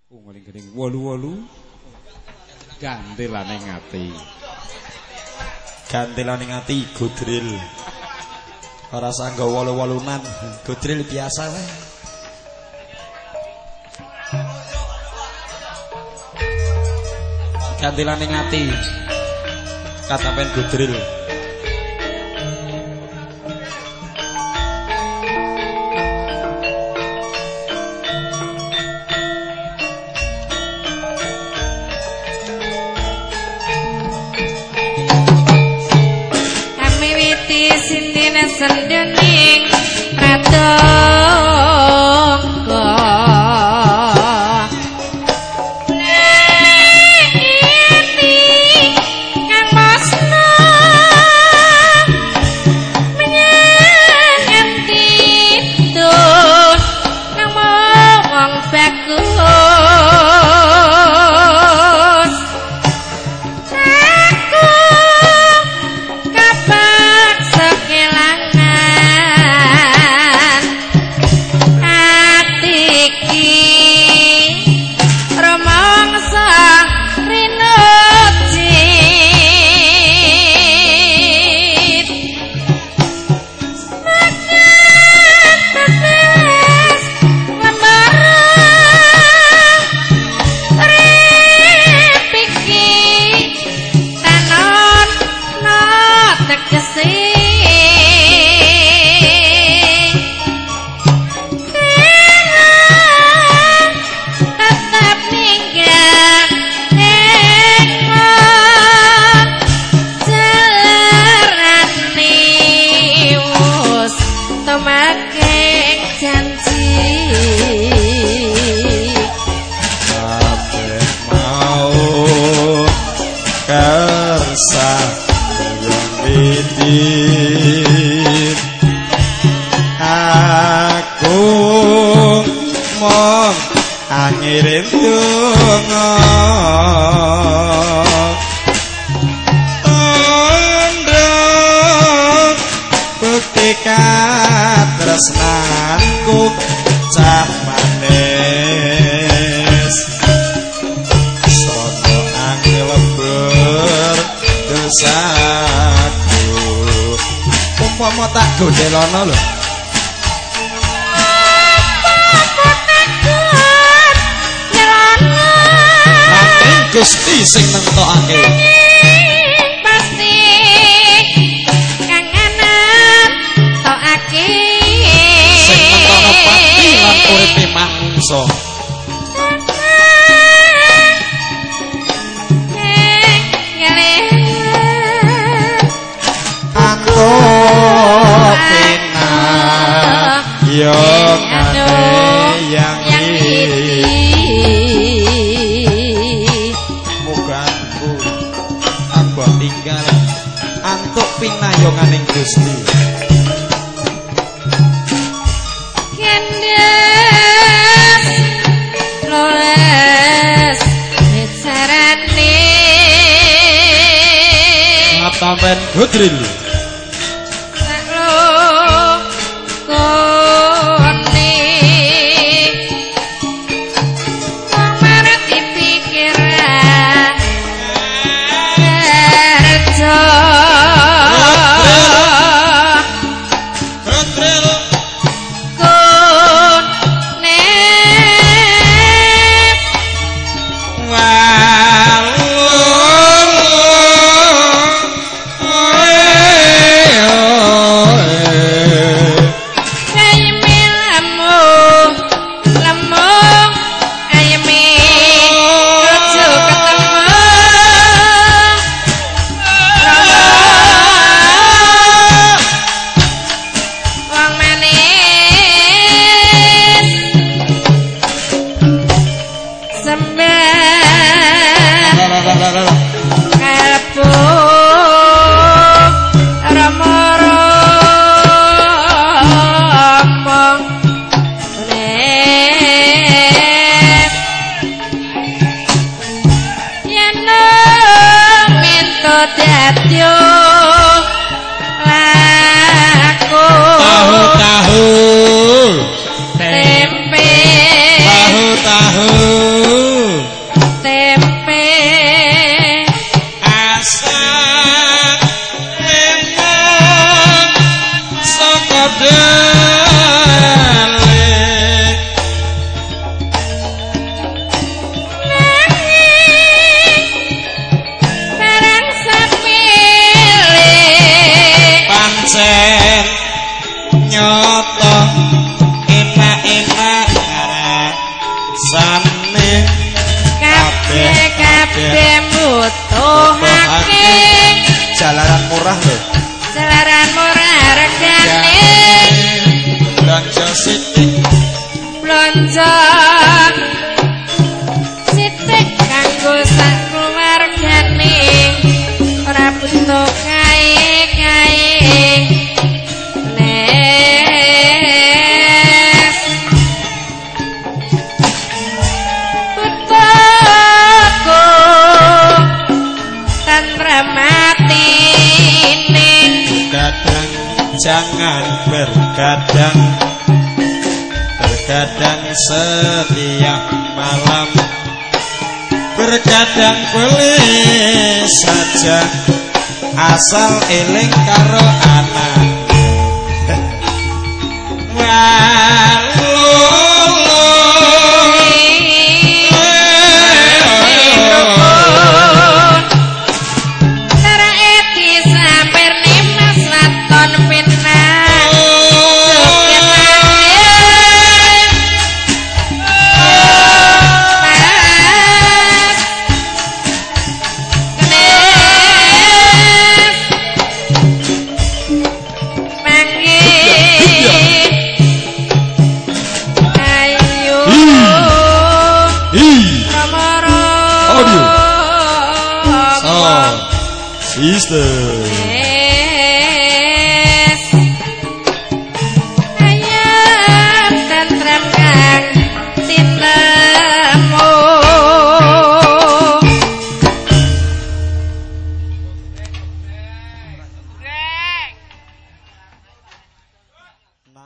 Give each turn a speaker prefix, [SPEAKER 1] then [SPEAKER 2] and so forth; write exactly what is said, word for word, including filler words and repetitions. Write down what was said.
[SPEAKER 1] Ungeling-geling wolu-wolu gantilane ngati.
[SPEAKER 2] Gantilane ngati godril. Ora sanggo wolu-wolunan, godril biasa wae. Gantilane ngati. Katapen godril.
[SPEAKER 3] Sendening pratangga leni kang masna menyang tidun kang wong bagus
[SPEAKER 2] aku mong angirin donga tandang bukti katresnanku cah manis sono angel berdosaku umpama tak gondelana lho Gusti sing nentokake
[SPEAKER 3] pasti kangenan tokake
[SPEAKER 2] sing nentokno pati lan uripe manungsa aku pina yo ngate yang tinggal antuk pinayoganing Gusti
[SPEAKER 3] kendes loles bicarane
[SPEAKER 2] ngatampen godril tahu mulane
[SPEAKER 3] kabeh kabeh mutuhake
[SPEAKER 2] jalaran murah lho
[SPEAKER 3] jalaran murah regane
[SPEAKER 2] belanja sithik
[SPEAKER 3] belanja sithik kanggo sak keluargane ora butuh kae-kae les putuku tantrematine
[SPEAKER 2] kadang jangan bergadang bergadang setiap malam bergadang boleh saja asal eling karo anak Sister.